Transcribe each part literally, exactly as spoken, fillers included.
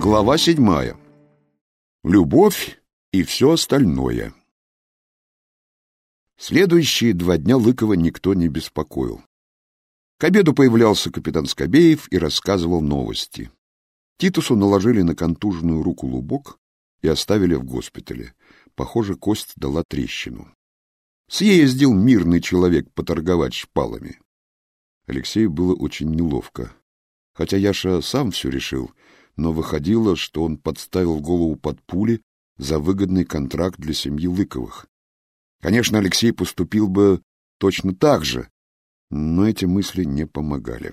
Глава седьмая. Любовь и все остальное. Следующие два дня Лыкова никто не беспокоил. К обеду появлялся капитан Скобеев и рассказывал новости. Титусу наложили на контуженную руку лубок и оставили в госпитале. Похоже, кость дала трещину. Съездил мирный человек поторговать шпалами. Алексею было очень неловко. Хотя Яша сам все решил, но выходило, что он подставил голову под пули за выгодный контракт для семьи Лыковых. Конечно, Алексей поступил бы точно так же, но эти мысли не помогали.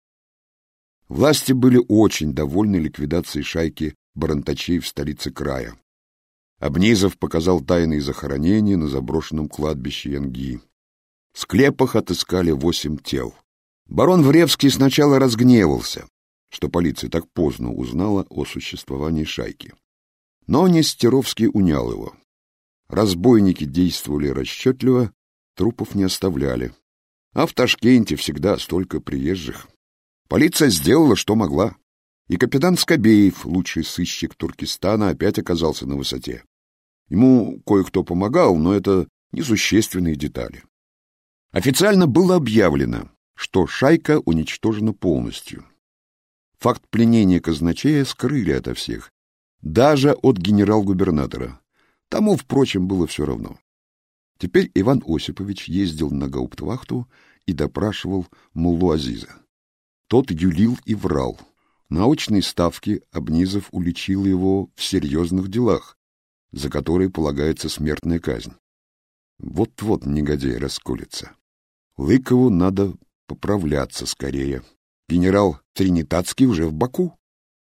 Власти были очень довольны ликвидацией шайки барантачей в столице края. Обнизов показал тайные захоронения на заброшенном кладбище Янги. В склепах отыскали восемь тел. Барон Вревский сначала разгневался, что полиция так поздно узнала о существовании шайки. Но Нестеровский унял его. Разбойники действовали расчетливо, трупов не оставляли. А в Ташкенте всегда столько приезжих. Полиция сделала, что могла. И капитан Скобеев, лучший сыщик Туркестана, опять оказался на высоте. Ему кое-кто помогал, но это несущественные детали. Официально было объявлено, что шайка уничтожена полностью. Факт пленения казначея скрыли ото всех, даже от генерал-губернатора. Тому, впрочем, было все равно. Теперь Иван Осипович ездил на гауптвахту и допрашивал муллу Азиза. Тот юлил и врал. На очной ставке Обнизов уличил его в серьезных делах, за которые полагается смертная казнь. Вот-вот негодяй расколется. Лыкову надо поправляться скорее. Генерал Тринитатский уже в Баку.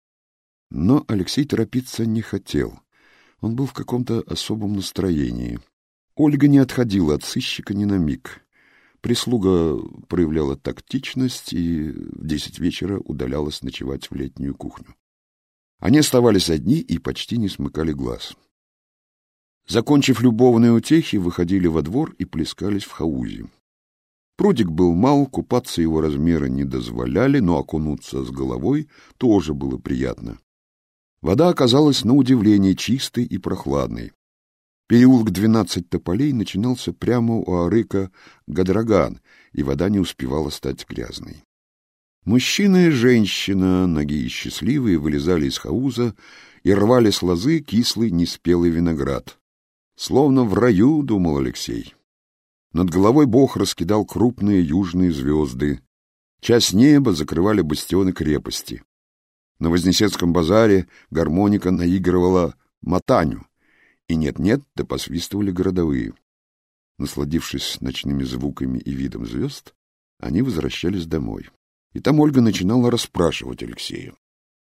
Но Алексей торопиться не хотел. Он был в каком-то особом настроении. Ольга не отходила от сыщика ни на миг. Прислуга проявляла тактичность и в десять вечера удалялась ночевать в летнюю кухню. Они оставались одни и почти не смыкали глаз. Закончив любовные утехи, выходили во двор и плескались в хаузе. Прудик был мал, купаться его размеры не дозволяли, но окунуться с головой тоже было приятно. Вода оказалась на удивление чистой и прохладной. Переулок двенадцать тополей начинался прямо у арыка Гадраган, и вода не успевала стать грязной. Мужчина и женщина, ноги счастливые, вылезали из хауза и рвали с лозы кислый неспелый виноград. Словно в раю, думал Алексей. Над головой Бог раскидал крупные южные звезды. Часть неба закрывали бастионы крепости. На Вознесенском базаре гармоника наигрывала матаню, и нет-нет, да посвистывали городовые. Насладившись ночными звуками и видом звезд, они возвращались домой. И там Ольга начинала расспрашивать Алексея.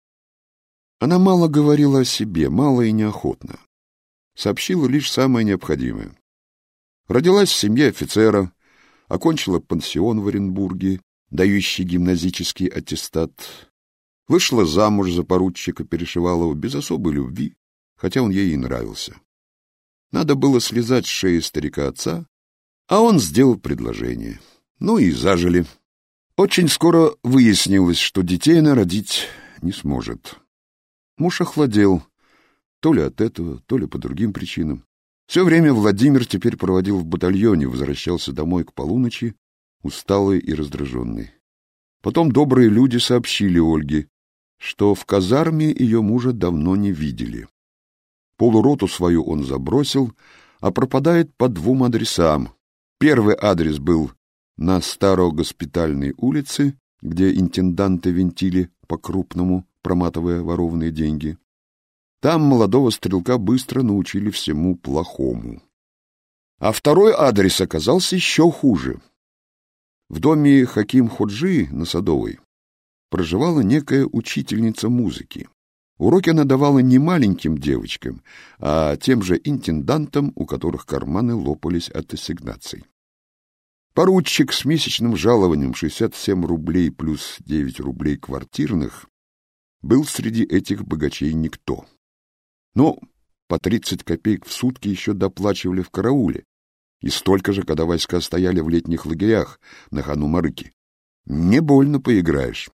Она мало говорила о себе, мало и неохотно. Сообщила лишь самое необходимое. Родилась в семье офицера, окончила пансион в Оренбурге, дающий гимназический аттестат, вышла замуж за поручика Перешивалова без особой любви, хотя он ей и нравился. Надо было слезать с шеи старика отца, а он сделал предложение. Ну и зажили. Очень скоро выяснилось, что детей она родить не сможет. Муж охладел, то ли от этого, то ли по другим причинам. Все время Владимир теперь проводил в батальоне, возвращался домой к полуночи, усталый и раздраженный. Потом добрые люди сообщили Ольге, что в казарме ее мужа давно не видели. Полуроту свою он забросил, а пропадает по двум адресам. Первый адрес был на Старогоспитальной улице, где интенданты винтили по-крупному, проматывая ворованные деньги. Там молодого стрелка быстро научили всему плохому. А второй адрес оказался еще хуже. В доме Хаким Ходжи на Садовой проживала некая учительница музыки. Уроки она давала не маленьким девочкам, а тем же интендантам, у которых карманы лопались от ассигнаций. Поручик с месячным жалованием шестьдесят семь рублей плюс девять рублей квартирных был среди этих богачей никто. Но по тридцать копеек в сутки еще доплачивали в карауле, и столько же, когда войска стояли в летних лагерях на Хану-Марыке. Не больно поиграешь.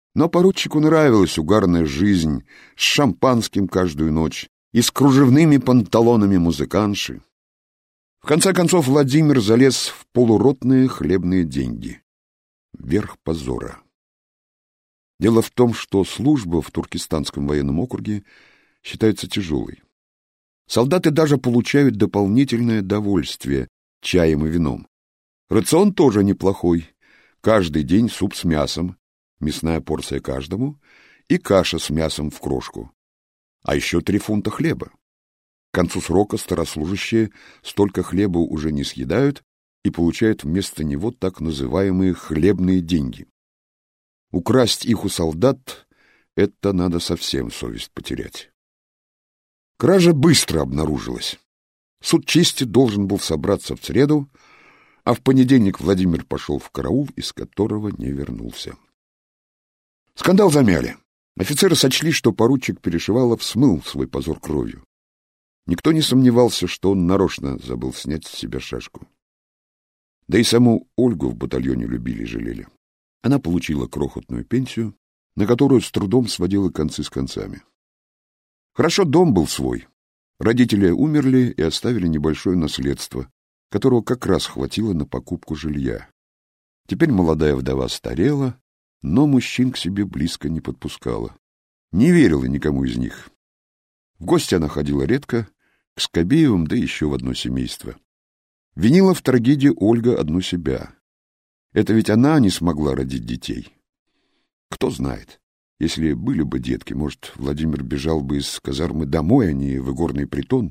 Но поручику нравилась угарная жизнь с шампанским каждую ночь и с кружевными панталонами музыканши. В конце концов Владимир залез в полуротные хлебные деньги. Верх позора. Дело в том, что служба в Туркестанском военном округе считается тяжелой. Солдаты даже получают дополнительное довольствие чаем и вином. Рацион тоже неплохой. Каждый день суп с мясом, мясная порция каждому, и каша с мясом в крошку. А еще три фунта хлеба. К концу срока старослужащие столько хлеба уже не съедают и получают вместо него так называемые хлебные деньги. Украсть их у солдат — это надо совсем совесть потерять. Кража быстро обнаружилась. Суд чести должен был собраться в среду, а в понедельник Владимир пошел в караул, из которого не вернулся. Скандал замяли. Офицеры сочли, что поручик Перешивалов смыл свой позор кровью. Никто не сомневался, что он нарочно забыл снять с себя шашку. Да и саму Ольгу в батальоне любили и жалели. Она получила крохотную пенсию, на которую с трудом сводила концы с концами. Хорошо, дом был свой. Родители умерли и оставили небольшое наследство, которого как раз хватило на покупку жилья. Теперь молодая вдова старела, но мужчин к себе близко не подпускала. Не верила никому из них. В гости она ходила редко, к Скобеевым, да еще в одно семейство. Винила в трагедии Ольга одну себя. Это ведь она не смогла родить детей. Кто знает, если были бы детки, может, Владимир бежал бы из казармы домой, а не в игорный притон.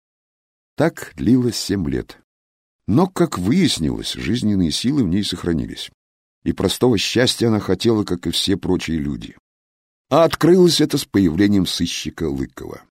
Так длилось семь лет. Но, как выяснилось, жизненные силы в ней сохранились. И простого счастья она хотела, как и все прочие люди. А открылось это с появлением сыщика Лыкова.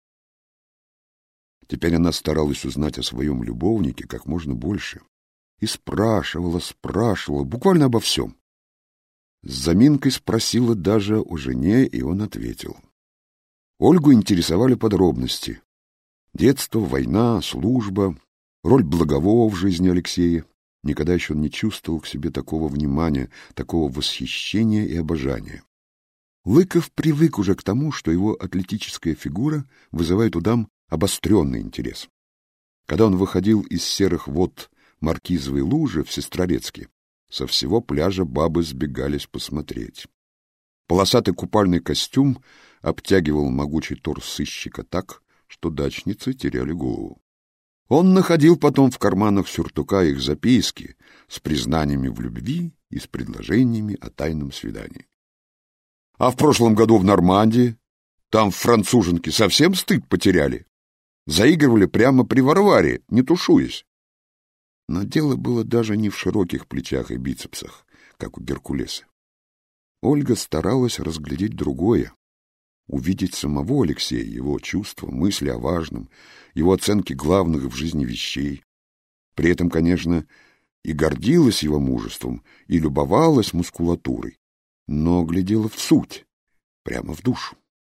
Теперь она старалась узнать о своем любовнике как можно больше. И спрашивала, спрашивала, буквально обо всем. С заминкой спросила даже о жене, и он ответил. Ольгу интересовали подробности. Детство, война, служба, роль Благового в жизни Алексея. Никогда еще он не чувствовал к себе такого внимания, такого восхищения и обожания. Лыков привык уже к тому, что его атлетическая фигура вызывает у дам обостренный интерес. Когда он выходил из серых вод Маркизовой лужи в Сестрорецке, со всего пляжа бабы сбегались посмотреть. Полосатый купальный костюм обтягивал могучий торс сыщика так, что дачницы теряли голову. Он находил потом в карманах сюртука их записки с признаниями в любви и с предложениями о тайном свидании. А в прошлом году в Нормандии, там француженки совсем стыд потеряли. Заигрывали прямо при Варваре, не тушуясь. Но дело было даже не в широких плечах и бицепсах, как у Геркулеса. Ольга старалась разглядеть другое, увидеть самого Алексея, его чувства, мысли о важном, его оценки главных в жизни вещей. При этом, конечно, и гордилась его мужеством, и любовалась мускулатурой, но глядела в суть, прямо в душу.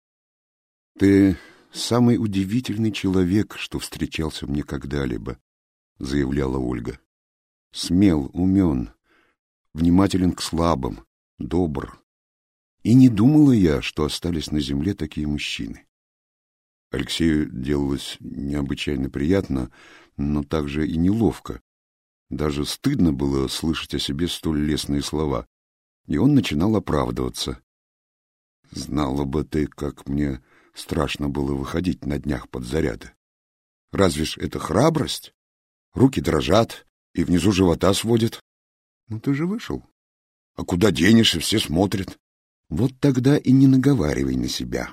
«Ты самый удивительный человек, что встречался мне когда-либо», — заявляла Ольга. «Смел, умен, внимателен к слабым, добр. И не думала я, что остались на земле такие мужчины». Алексею делалось необычайно приятно, но также и неловко. Даже стыдно было слышать о себе столь лестные слова, и он начинал оправдываться. «Знала бы ты, как мне страшно было выходить на днях под заряды. Разве ж это храбрость? Руки дрожат и внизу живота сводят. Ну ты же вышел. А куда денешься, все смотрят. Вот тогда и не наговаривай на себя».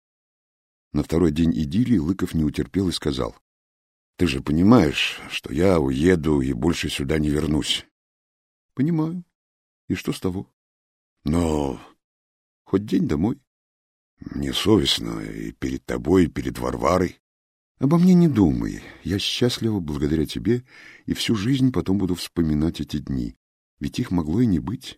На второй день идиллии Лыков не утерпел и сказал: «Ты же понимаешь, что я уеду и больше сюда не вернусь». «Понимаю. И что с того? Но хоть день домой. Мне совестно и перед тобой, и перед Варварой». «Обо мне не думай. Я счастлива благодаря тебе, и всю жизнь потом буду вспоминать эти дни. Ведь их могло и не быть.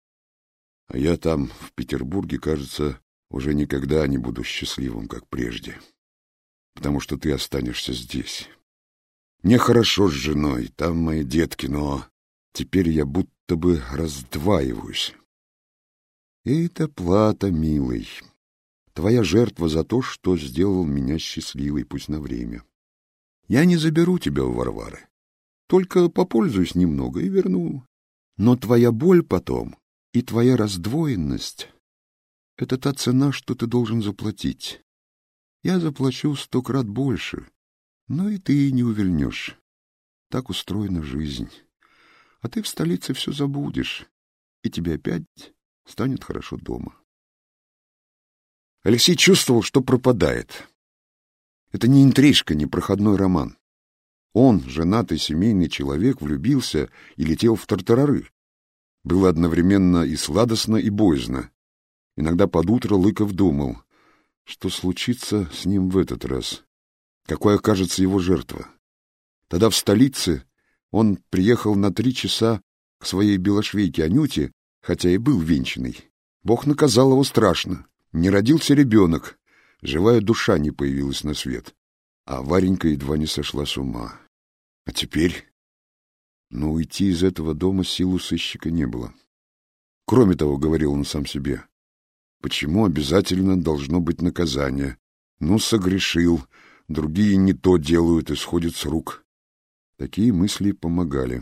А я там, в Петербурге, кажется, уже никогда не буду счастливым, как прежде, потому что ты останешься здесь. Мне хорошо с женой, там мои детки, но теперь я будто бы раздваиваюсь. И это плата, милый. Твоя жертва за то, что сделал меня счастливой, пусть на время. Я не заберу тебя у Варвары. Только попользуюсь немного и верну. Но твоя боль потом и твоя раздвоенность — это та цена, что ты должен заплатить. Я заплачу сто крат больше, но и ты не увильнешь. Так устроена жизнь. А ты в столице все забудешь, и тебе опять станет хорошо дома. Алексей чувствовал, что пропадает. Это не интрижка, не проходной роман. Он, женатый семейный человек, влюбился и летел в тартарары. Было одновременно и сладостно, и боязно. Иногда под утро Лыков думал, что случится с ним в этот раз, какой окажется его жертва. Тогда в столице он приехал на три часа к своей белошвейке Анюте, хотя и был венчанный. Бог наказал его страшно. Не родился ребенок, живая душа не появилась на свет, а Варенька едва не сошла с ума. А теперь... Но уйти из этого дома сил у сыщика не было. Кроме того, говорил он сам себе, почему обязательно должно быть наказание? Ну, согрешил, другие не то делают и сходят с рук. Такие мысли помогали.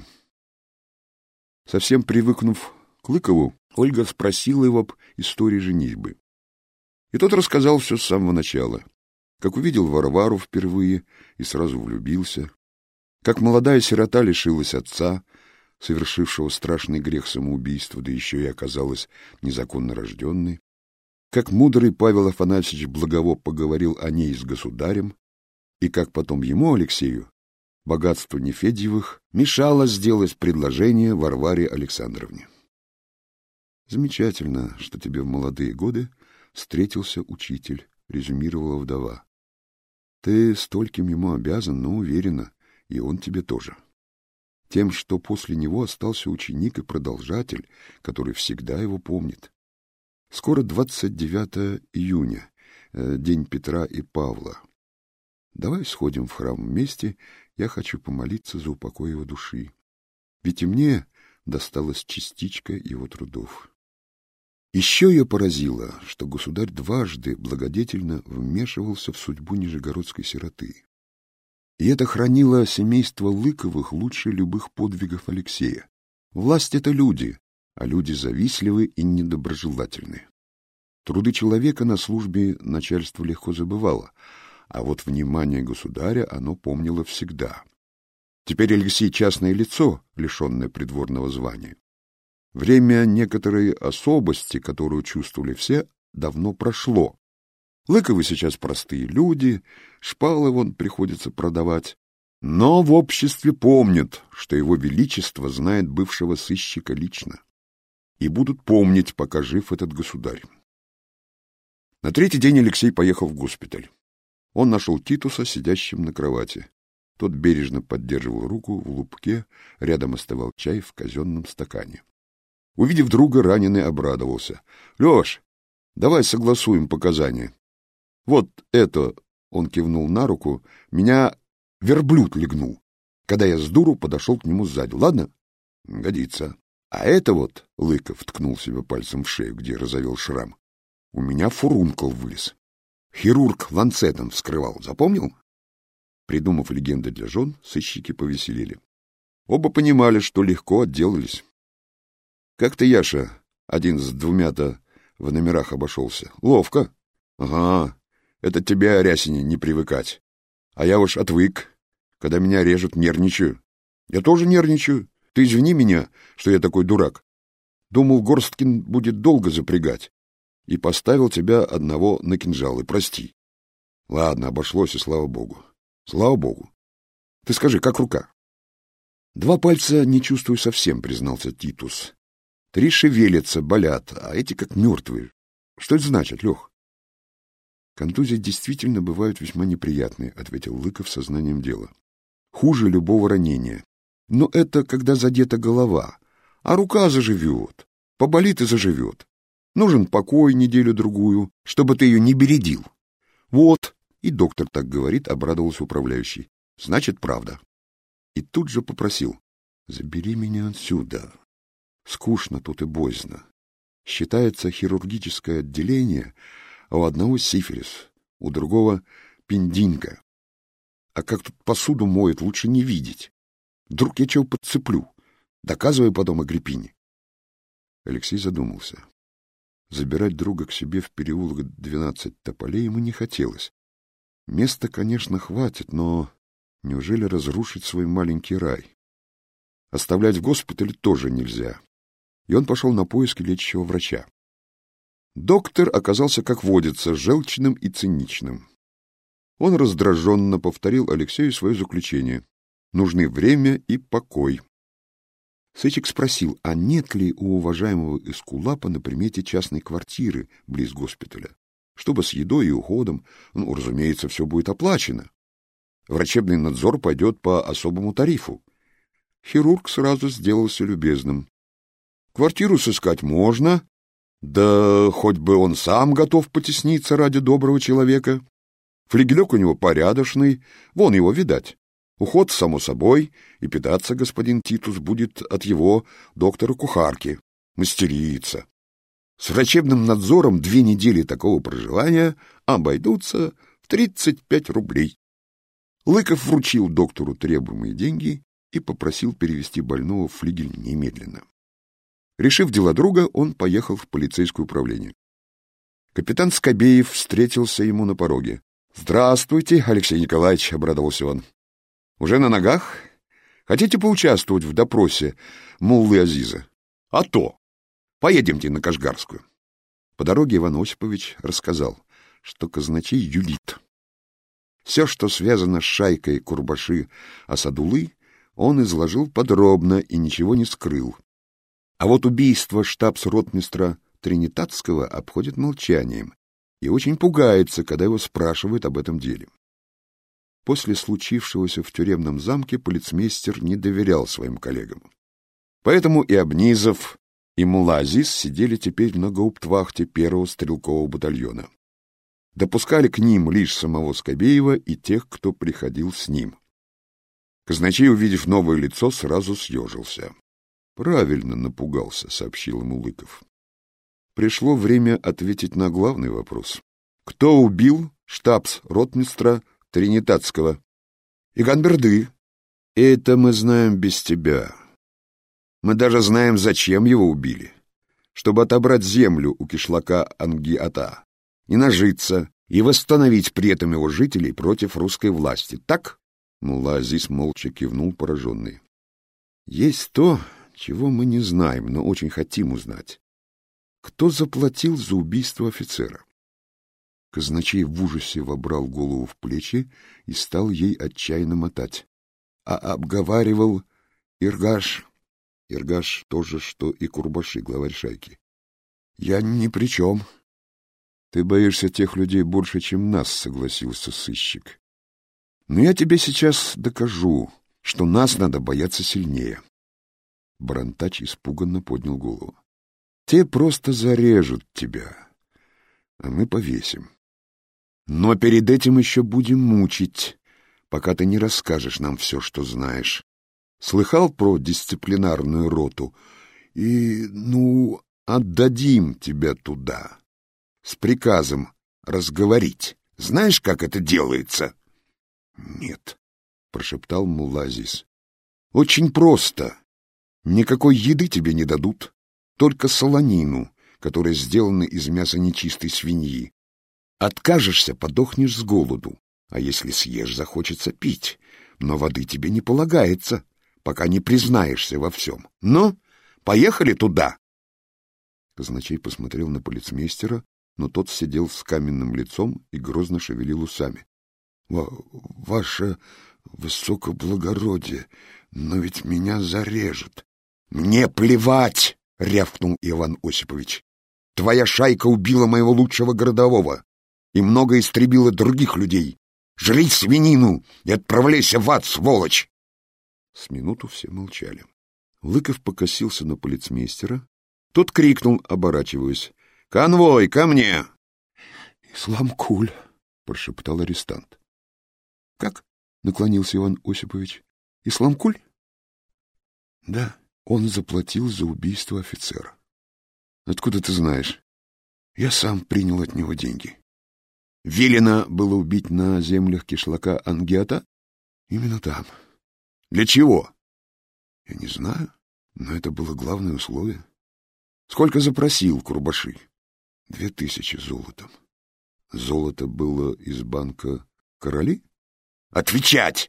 Совсем привыкнув к Лыкову, Ольга спросила его об истории женитьбы. И тот рассказал все с самого начала, как увидел Варвару впервые и сразу влюбился, как молодая сирота лишилась отца, совершившего страшный грех самоубийства, да еще и оказалась незаконно рожденной, как мудрый Павел Афанасьевич Благово поговорил о ней с государем, и как потом ему, Алексею, богатство Нефедьевых мешало сделать предложение Варваре Александровне. «Замечательно, что тебе в молодые годы встретился учитель», — резюмировала вдова. «Ты стольким ему обязан, но уверена, и он тебе тоже. Тем, что после него остался ученик и продолжатель, который всегда его помнит. Скоро двадцать девятое июня, э, день Петра и Павла. Давай сходим в храм вместе, я хочу помолиться за упокой его души. Ведь и мне досталась частичка его трудов». Еще ее поразило, что государь дважды благодетельно вмешивался в судьбу нижегородской сироты. И это хранило семейство Лыковых лучше любых подвигов Алексея. Власть — это люди, а люди завистливы и недоброжелательны. Труды человека на службе начальство легко забывало, а вот внимание государя оно помнило всегда. Теперь Алексей — частное лицо, лишенное придворного звания. Время некоторой особости, которую чувствовали все, давно прошло. Лыковы сейчас простые люди, шпалы вон приходится продавать. Но в обществе помнят, что его величество знает бывшего сыщика лично. И будут помнить, пока жив этот государь. На третий день Алексей поехал в госпиталь. Он нашел Титуса, сидящим на кровати. Тот бережно поддерживал руку в лупке, рядом остывал чай в казенном стакане. Увидев друга, раненый обрадовался. — Леш, давай согласуем показания. Вот это, — он кивнул на руку, — меня верблюд легнул, когда я с дуру подошел к нему сзади. Ладно? — Годится. А это вот, — Лыков ткнул себе пальцем в шею, где разовел шрам, — у меня фурункул вылез. Хирург ланцетом вскрывал, запомнил? Придумав легенды для жен, сыщики повеселели. Оба понимали, что легко отделались. — Как ты, Яша, один с двумя-то в номерах обошелся? Ловко. — Ага. Это тебе, Рясине, не привыкать. А я уж отвык. Когда меня режут, нервничаю. Я тоже нервничаю. Ты извини меня, что я такой дурак. Думал, Горсткин будет долго запрягать. И поставил тебя одного на кинжал, и прости. Ладно, обошлось, и слава богу. Слава богу. Ты скажи, как рука? Два пальца не чувствую совсем, признался Титус. Три шевелятся, болят, а эти как мертвые. Что это значит, Лех? Контузии действительно бывают весьма неприятные, ответил Лыков сознанием дела. Хуже любого ранения. Но это когда задета голова, а рука заживет, поболит и заживет. Нужен покой неделю-другую, чтобы ты ее не бередил. Вот, и доктор так говорит, обрадовался управляющий. Значит, правда. И тут же попросил: забери меня отсюда. Скучно тут и боязно. Считается хирургическое отделение, а у одного сифилис, у другого пендинка. А как тут посуду моют, лучше не видеть. Вдруг я чего подцеплю, доказывая потом Агриппине. Алексей задумался. Забирать друга к себе в переулок двенадцать тополей ему не хотелось. Места, конечно, хватит, но неужели разрушить свой маленький рай? Оставлять в госпитале тоже нельзя. И он пошел на поиски лечащего врача. Доктор оказался, как водится, желчным и циничным. Он раздраженно повторил Алексею свое заключение. Нужны время и покой. Сыщик спросил, а нет ли у уважаемого Эскулапа на примете частной квартиры близ госпиталя, чтобы с едой и уходом, ну, разумеется, все будет оплачено. Врачебный надзор пойдет по особому тарифу. Хирург сразу сделался любезным. Квартиру сыскать можно, да хоть бы он сам готов потесниться ради доброго человека. Флигелек у него порядочный, вон его видать. Уход, само собой, и питаться господин Титус будет от его доктора-кухарки, мастерица. С врачебным надзором две недели такого проживания обойдутся в тридцать пять рублей. Лыков вручил доктору требуемые деньги и попросил перевести больного в флигель немедленно. Решив дела друга, он поехал в полицейское управление. Капитан Скобеев встретился ему на пороге. — Здравствуйте, Алексей Николаевич, — обрадовался он. — Уже на ногах? Хотите поучаствовать в допросе муллы Азиза? — А то! Поедемте на Кашгарскую. По дороге Иван Осипович рассказал, что казначей юлит. Все, что связано с шайкой Курбаши Асадулы, он изложил подробно и ничего не скрыл. А вот убийство штабс-ротмистра Тринитатского обходит молчанием и очень пугается, когда его спрашивают об этом деле. После случившегося в тюремном замке полицмейстер не доверял своим коллегам. Поэтому и Обнизов, и мулла Азиз сидели теперь на гауптвахте первого стрелкового батальона. Допускали к ним лишь самого Скобеева и тех, кто приходил с ним. Казначей, увидев новое лицо, сразу съежился. — Правильно напугался, — сообщил ему Лыков. Пришло время ответить на главный вопрос. Кто убил штабс-ротмистра Тринитатского? — Иганберды. — Это мы знаем без тебя. Мы даже знаем, зачем его убили. Чтобы отобрать землю у кишлака Анги-Ата и нажиться, и восстановить при этом его жителей против русской власти. Так? Мулла Азиз молча кивнул, пораженный. — Есть то, чего мы не знаем, но очень хотим узнать. Кто заплатил за убийство офицера? Казначей в ужасе вобрал голову в плечи и стал ей отчаянно мотать. А обговаривал Иргаш. Иргаш то же, что и Курбаши, главарь шайки. Я ни при чем. Ты боишься тех людей больше, чем нас, согласился сыщик. Но я тебе сейчас докажу, что нас надо бояться сильнее. Барантач испуганно поднял голову. Те просто зарежут тебя, а мы повесим. Но перед этим еще будем мучить, пока ты не расскажешь нам все, что знаешь. Слыхал про дисциплинарную роту? И, ну, отдадим тебя туда. С приказом разговорить. Знаешь, как это делается? — Нет, — прошептал мулла Азиз. — Очень просто. Никакой еды тебе не дадут, только солонину, которая сделана из мяса нечистой свиньи. Откажешься — подохнешь с голоду, а если съешь — захочется пить, но воды тебе не полагается, пока не признаешься во всем. Ну, поехали туда. Казначей посмотрел на полицмейстера, но тот сидел с каменным лицом и грозно шевелил усами. — Ваше высокоблагородие, но ведь меня зарежут. — Мне плевать! — рявкнул Иван Осипович. — Твоя шайка убила моего лучшего городового и много истребила других людей. Жри свинину и отправляйся в ад, сволочь! С минуту все молчали. Лыков покосился на полицмейстера. Тот крикнул, оборачиваясь: — Конвой, ко мне! — Исламкуль, — прошептал арестант. — Как? — наклонился Иван Осипович. — Исламкуль? — Да, он заплатил за убийство офицера. Откуда ты знаешь? Я сам принял от него деньги. Велено было убить на землях кишлака Ангиата? Именно там. Для чего? Я не знаю, но это было главное условие. Сколько запросил Курбаши? Две тысячи золотом. Золото было из банка Короли? Отвечать!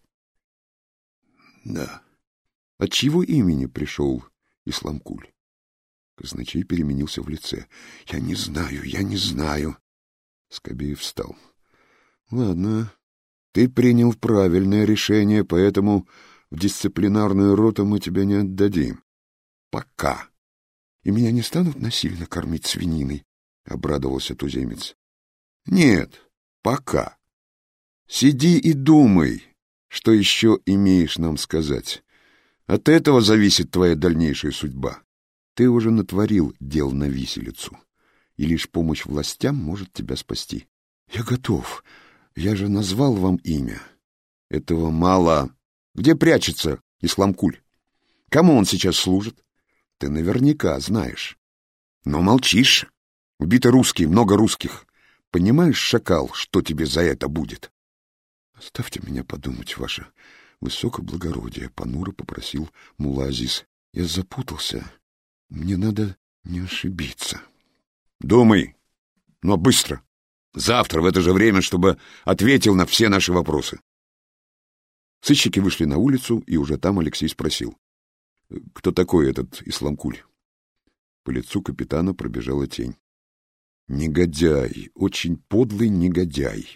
Да. От чьего имени пришел Исламкуль? Казначей переменился в лице. Я не знаю, я не знаю. Скобеев встал. Ладно, ты принял правильное решение, поэтому в дисциплинарную роту мы тебя не отдадим. Пока. И меня не станут насильно кормить свининой, обрадовался туземец. Нет, пока. Сиди и думай, что еще имеешь нам сказать. От этого зависит твоя дальнейшая судьба. Ты уже натворил дел на виселицу, и лишь помощь властям может тебя спасти. Я готов. Я же назвал вам имя. Этого мало. Где прячется Исламкуль? Кому он сейчас служит? Ты наверняка знаешь. Но молчишь. Убиты русские, много русских. Понимаешь, шакал, что тебе за это будет? Оставьте меня подумать, ваше высокоблагородие, понуро попросил мулла Азиз. Я запутался. Мне надо не ошибиться. Думай, но быстро. Завтра в это же время, чтобы ответил на все наши вопросы. Сыщики вышли на улицу, и уже там Алексей спросил: кто такой этот Исламкуль? По лицу капитана пробежала тень. Негодяй, очень подлый негодяй.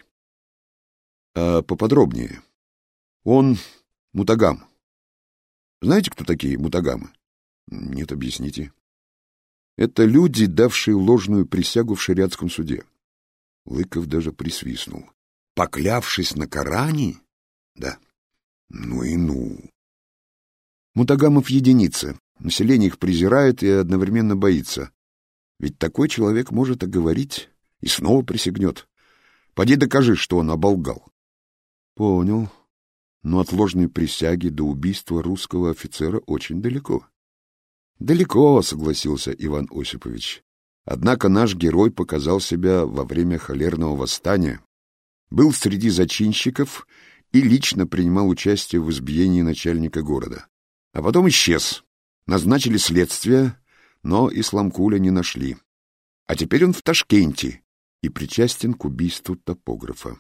А поподробнее. Он мутагам. Знаете, кто такие мутагамы? Нет, объясните. Это люди, давшие ложную присягу в шариатском суде. Лыков даже присвистнул. Поклявшись на Коране? Да. Ну и ну. Мутагамов единицы. Население их презирает и одновременно боится. Ведь такой человек может оговорить и снова присягнет. Поди докажи, что он оболгал. Понял. Но от ложной присяги до убийства русского офицера очень далеко. Далеко, согласился Иван Осипович. Однако наш герой показал себя во время холерного восстания, был среди зачинщиков и лично принимал участие в избиении начальника города. А потом исчез. Назначили следствие, но Исламкуля не нашли. А теперь он в Ташкенте и причастен к убийству топографа.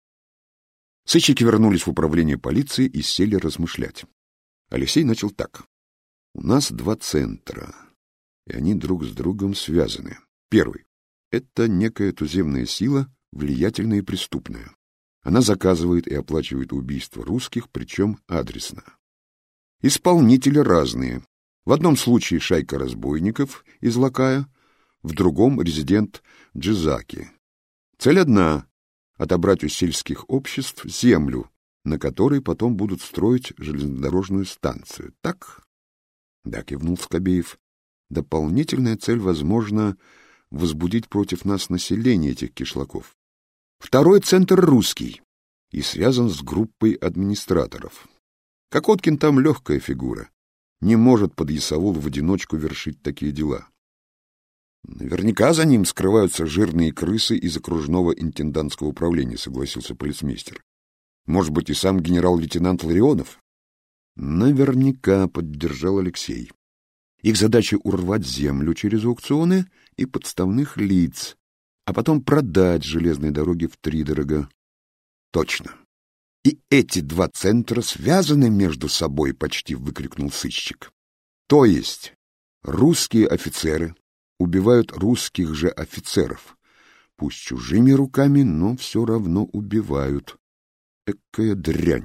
Сыщики вернулись в управление полиции и сели размышлять. Алексей начал так. У нас два центра, и они друг с другом связаны. Первый — это некая туземная сила, влиятельная и преступная. Она заказывает и оплачивает убийства русских, причем адресно. Исполнители разные. В одном случае шайка разбойников из Лакая, в другом — резидент Джизаки. Цель одна — отобрать у сельских обществ землю, на которой потом будут строить железнодорожную станцию. Так? Да, кивнул Скобеев. Дополнительная цель, возможно, возбудить против нас население этих кишлаков. Второй центр русский и связан с группой администраторов. Кокоткин там легкая фигура. Не может подъясаул в одиночку вершить такие дела. Наверняка за ним скрываются жирные крысы из окружного интендантского управления, согласился полицмейстер. Может быть, и сам генерал-лейтенант Ларионов? Наверняка, поддержал Алексей. Их задача урвать землю через аукционы и подставных лиц, а потом продать железные дороги втридорога. Точно. И эти два центра связаны между собой, почти выкрикнул сыщик. То есть русские офицеры убивают русских же офицеров. Пусть чужими руками, но все равно убивают. Экая дрянь.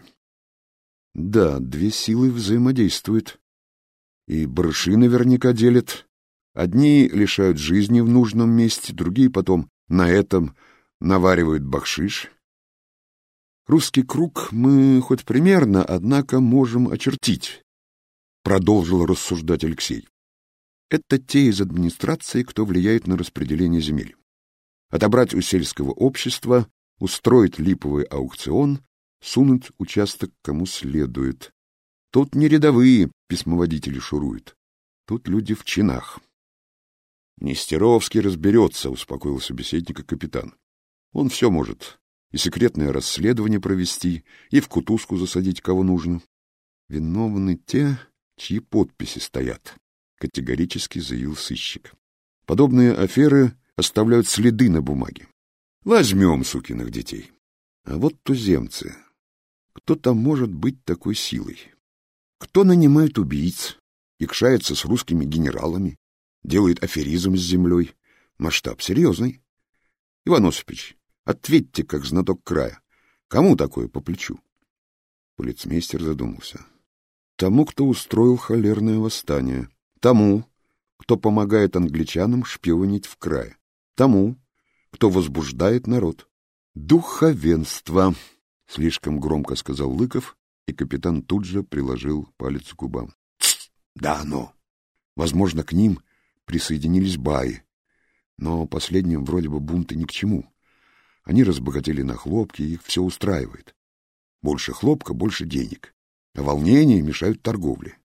Да, две силы взаимодействуют. И барыши наверняка делят. Одни лишают жизни в нужном месте, другие потом на этом наваривают бахшиш. Русский круг мы хоть примерно, однако, можем очертить, продолжил рассуждать Алексей. Это те из администрации, кто влияет на распределение земель. Отобрать у сельского общества, устроить липовый аукцион, сунуть участок кому следует. Тут не рядовые письмоводители шуруют. Тут люди в чинах. Нестеровский разберется, — успокоил собеседника капитан. Он все может. И секретное расследование провести, и в кутузку засадить кого нужно. Виновны те, чьи подписи стоят, — категорически заявил сыщик. Подобные аферы оставляют следы на бумаге. Возьмем сукиных детей. А вот туземцы. Кто там может быть такой силой? Кто нанимает убийц, якшается с русскими генералами, делает аферизм с землей? Масштаб серьезный. Иван Осипович, ответьте, как знаток края. Кому такое по плечу? Полицмейстер задумался. Тому, кто устроил холерное восстание. Тому, кто помогает англичанам шпионить в крае. Тому, кто возбуждает народ. Духовенство, — слишком громко сказал Лыков, и капитан тут же приложил палец к губам. Тсс! Да, но! Возможно, к ним присоединились баи, но последним вроде бы бунты ни к чему. Они разбогатели на хлопке, их все устраивает. Больше хлопка, больше денег. А волнения мешают торговле.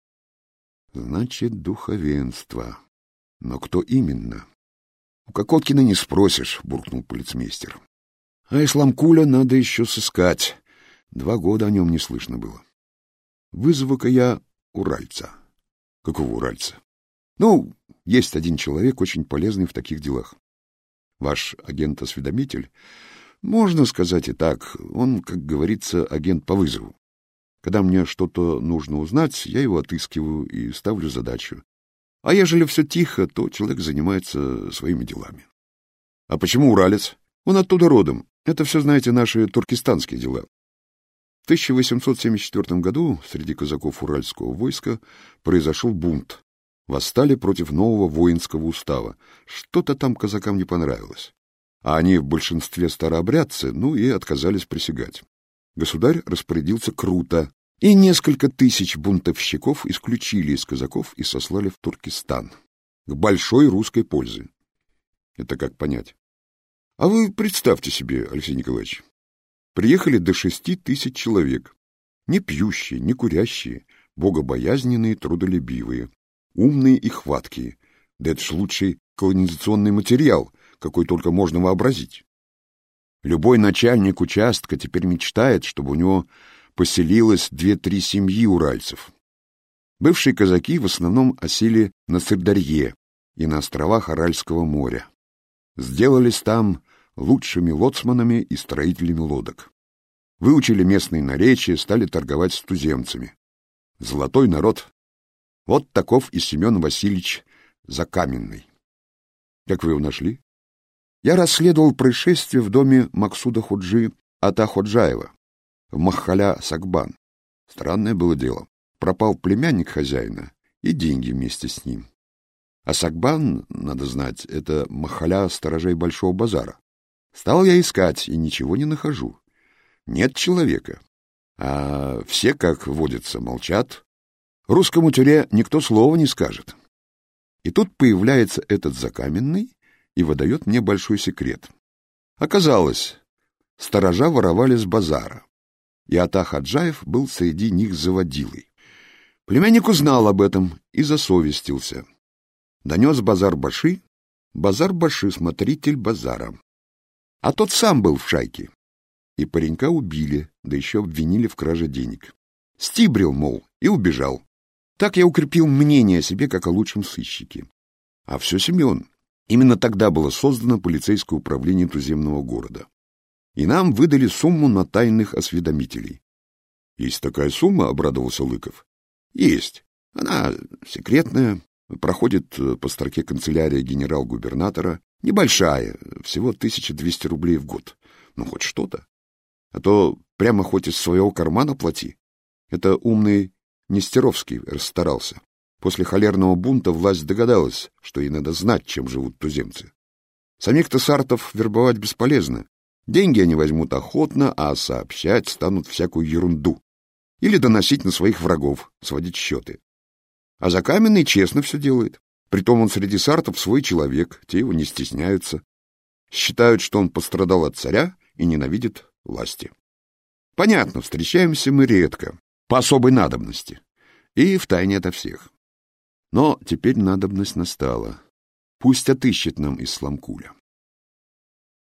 Значит, духовенство. Но кто именно? У Кокоткина не спросишь, — буркнул полицмейстер. А Исламкуля надо еще сыскать. Два года о нем не слышно было. Вызову-ка я уральца. Какого уральца? Ну, есть один человек, очень полезный в таких делах. Ваш агент-осведомитель? Можно сказать и так. Он, как говорится, агент по вызову. Когда мне что-то нужно узнать, я его отыскиваю и ставлю задачу. А ежели все тихо, то человек занимается своими делами. А почему уралец? Он оттуда родом. Это все, знаете, наши туркестанские дела. В тысяча восемьсот семьдесят четвёртом году среди казаков уральского войска произошел бунт. Восстали против нового воинского устава. Что-то там казакам не понравилось. А они в большинстве старообрядцы, ну и отказались присягать. Государь распорядился круто, и несколько тысяч бунтовщиков исключили из казаков и сослали в Туркестан. К большой русской пользе. Это как понять? А вы представьте себе, Алексей Николаевич, приехали до шести тысяч человек. Не пьющие, не курящие, богобоязненные, трудолюбивые, умные и хваткие. Да это ж лучший колонизационный материал, какой только можно вообразить. Любой начальник участка теперь мечтает, чтобы у него поселилось две-три семьи уральцев. Бывшие казаки в основном осели на Сырдарье и на островах Аральского моря. Сделались там лучшими лоцманами и строителями лодок. Выучили местные наречия, стали торговать с туземцами. Золотой народ. Вот таков и Семен Васильевич Закаменный. Как вы его нашли? Я расследовал происшествие в доме Максуда Ходжи Ата Ходжаева в Махаля-Сакбан. Странное было дело. Пропал племянник хозяина и деньги вместе с ним. А Сакбан, надо знать, это Махаля сторожей Большого базара. Стал я искать и ничего не нахожу. Нет человека. А все, как водится, молчат. Русскому тюре никто слова не скажет. И тут появляется этот Закаменный и выдает мне большой секрет. Оказалось, сторожа воровали с базара, и Ата Ходжаев был среди них заводилой. Племянник узнал об этом и засовестился. Донес Базар-баши, Базар-баши — смотритель базара. А тот сам был в шайке. И паренька убили, да еще обвинили в краже денег. Стибрил, мол, и убежал. Так я укрепил мнение о себе, как о лучшем сыщике. А все Семен. Именно тогда было создано полицейское управление туземного города. И нам выдали сумму на тайных осведомителей. — Есть такая сумма? — обрадовался Лыков. — Есть. Она секретная, проходит по строке канцелярия генерал-губернатора. Небольшая, всего тысяча двести рублей в год. Ну, хоть что-то. А то прямо хоть из своего кармана плати. Это умный Нестеровский расстарался. После холерного бунта власть догадалась, что ей надо знать, чем живут туземцы. Самих-то сартов вербовать бесполезно. Деньги они возьмут охотно, а сообщать станут всякую ерунду. Или доносить на своих врагов, сводить счеты. А Закаменный честно все делает. Притом он среди сартов свой человек, те его не стесняются. Считают, что он пострадал от царя и ненавидит власти. Понятно, встречаемся мы редко, по особой надобности. И втайне ото всех. Но теперь надобность настала. Пусть отыщет нам Исламкуля.